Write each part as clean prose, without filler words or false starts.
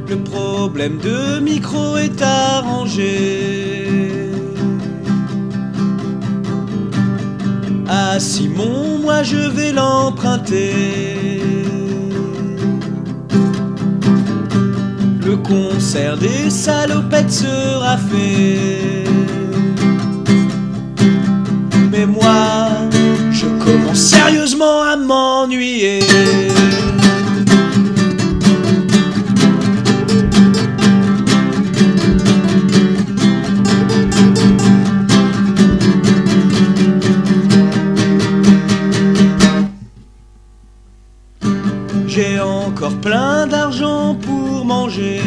Le problème de micro est arrangé. À Simon, moi je vais l'emprunter. Le concert des salopettes sera fait. Mais moi, je commence sérieusement à m'ennuyer. J'ai encore plein d'argent pour manger.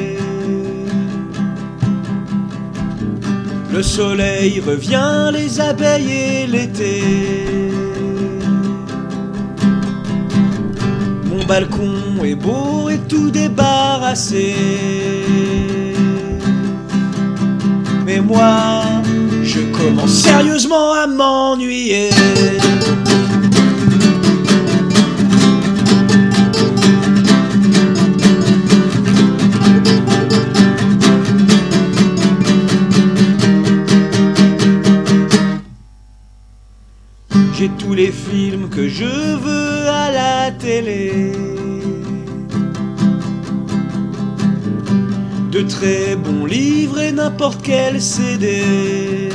Le soleil revient, les abeilles et l'été. Mon balcon est beau et tout débarrassé. Mais moi, je commence sérieusement à m'ennuyer. J'ai tous les films que je veux à la télé. De très bons livres et n'importe quel CD.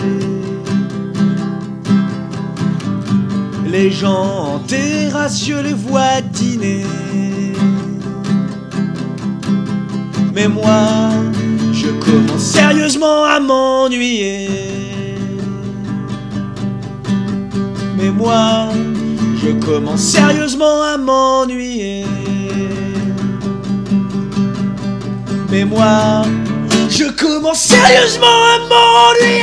Les gens en terrasse, je les vois dîner. Mais moi, je commence sérieusement à m'ennuyer. Mais moi, je commence sérieusement à m'ennuyer. Mais moi, je commence sérieusement à m'ennuyer.